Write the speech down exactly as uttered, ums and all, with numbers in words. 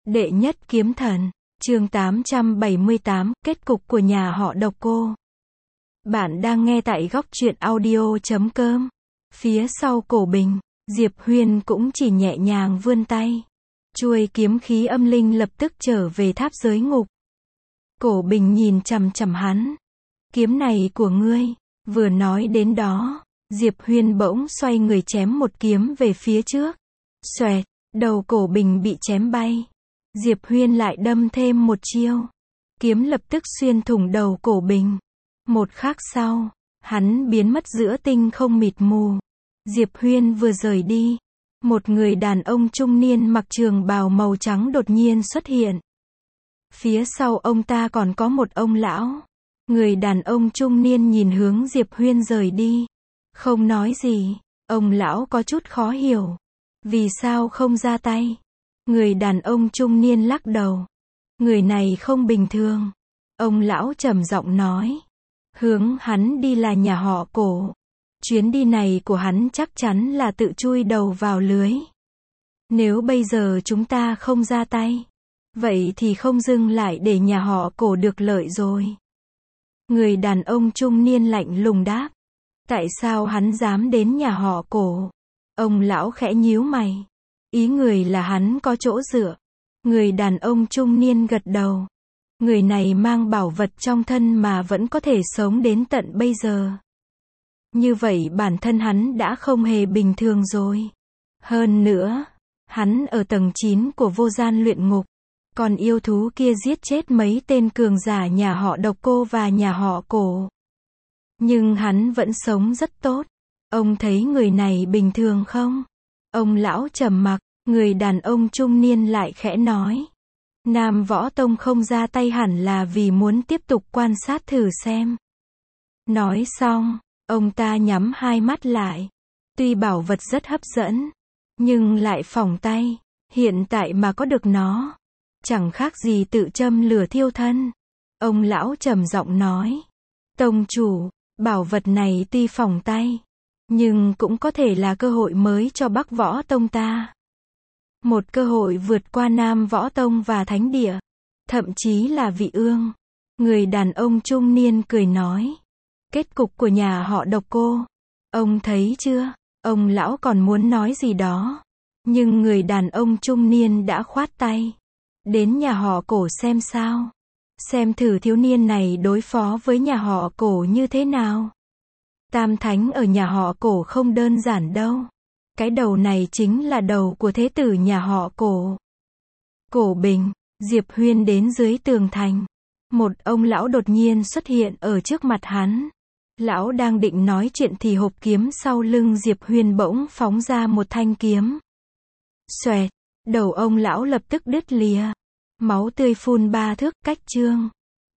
Đệ nhất kiếm thần, chương tám trăm bảy mươi tám, kết cục của nhà họ Độc Cô. Bạn đang nghe tại góc truyện audio chấm com. Phía sau cổ bình, Diệp Huyên cũng chỉ nhẹ nhàng vươn tay. Chuôi kiếm khí âm linh lập tức trở về tháp giới ngục. Cổ bình nhìn chằm chằm hắn. Kiếm này của ngươi. Vừa nói đến đó, Diệp Huyên bỗng xoay người chém một kiếm về phía trước. Xoẹt, đầu cổ bình bị chém bay. Diệp Huyên lại đâm thêm một chiêu. Kiếm lập tức xuyên thủng đầu cổ bình. Một khắc sau, hắn biến mất giữa tinh không mịt mù. Diệp Huyên vừa rời đi, một người đàn ông trung niên mặc trường bào màu trắng đột nhiên xuất hiện. Phía sau ông ta còn có một ông lão. Người đàn ông trung niên nhìn hướng Diệp Huyên rời đi. Không nói gì, ông lão có chút khó hiểu. Vì sao không ra tay? Người đàn ông trung niên lắc đầu. Người này không bình thường. Ông lão trầm giọng nói. Hướng hắn đi là nhà họ Cổ. Chuyến đi này của hắn chắc chắn là tự chui đầu vào lưới. Nếu bây giờ chúng ta không ra tay, vậy thì không dừng lại để nhà họ Cổ được lợi rồi. Người đàn ông trung niên lạnh lùng đáp. Tại sao hắn dám đến nhà họ Cổ? Ông lão khẽ nhíu mày. Ý người là hắn có chỗ dựa. Người đàn ông trung niên gật đầu. Người này mang bảo vật trong thân mà vẫn có thể sống đến tận bây giờ. Như vậy bản thân hắn đã không hề bình thường rồi. Hơn nữa, hắn ở tầng chín của vô gian luyện ngục. Còn yêu thú kia giết chết mấy tên cường giả nhà họ Độc Cô và nhà họ Cổ. Nhưng hắn vẫn sống rất tốt. Ông thấy người này bình thường không? Ông lão trầm mặc, người đàn ông trung niên lại khẽ nói. Nam Võ Tông không ra tay hẳn là vì muốn tiếp tục quan sát thử xem. Nói xong, ông ta nhắm hai mắt lại. Tuy bảo vật rất hấp dẫn, nhưng lại phỏng tay. Hiện tại mà có được nó, chẳng khác gì tự châm lửa thiêu thân. Ông lão trầm giọng nói. Tông chủ, bảo vật này tuy phỏng tay, nhưng cũng có thể là cơ hội mới cho Bắc Võ Tông ta. Một cơ hội vượt qua Nam Võ Tông và Thánh Địa, thậm chí là Vị Ương. Người đàn ông trung niên cười nói. Kết cục của nhà họ Độc Cô, ông thấy chưa? Ông lão còn muốn nói gì đó, nhưng người đàn ông trung niên đã khoát tay. Đến nhà họ Cổ xem sao. Xem thử thiếu niên này đối phó với nhà họ Cổ như thế nào. Tam thánh ở nhà họ Cổ không đơn giản đâu. Cái đầu này chính là đầu của thế tử nhà họ Cổ. Cổ bình, Diệp Huyên đến dưới tường thành. Một ông lão đột nhiên xuất hiện ở trước mặt hắn. Lão đang định nói chuyện thì hộp kiếm sau lưng Diệp Huyên bỗng phóng ra một thanh kiếm. Xoẹt, đầu ông lão lập tức đứt lìa. Máu tươi phun ba thước cách chương.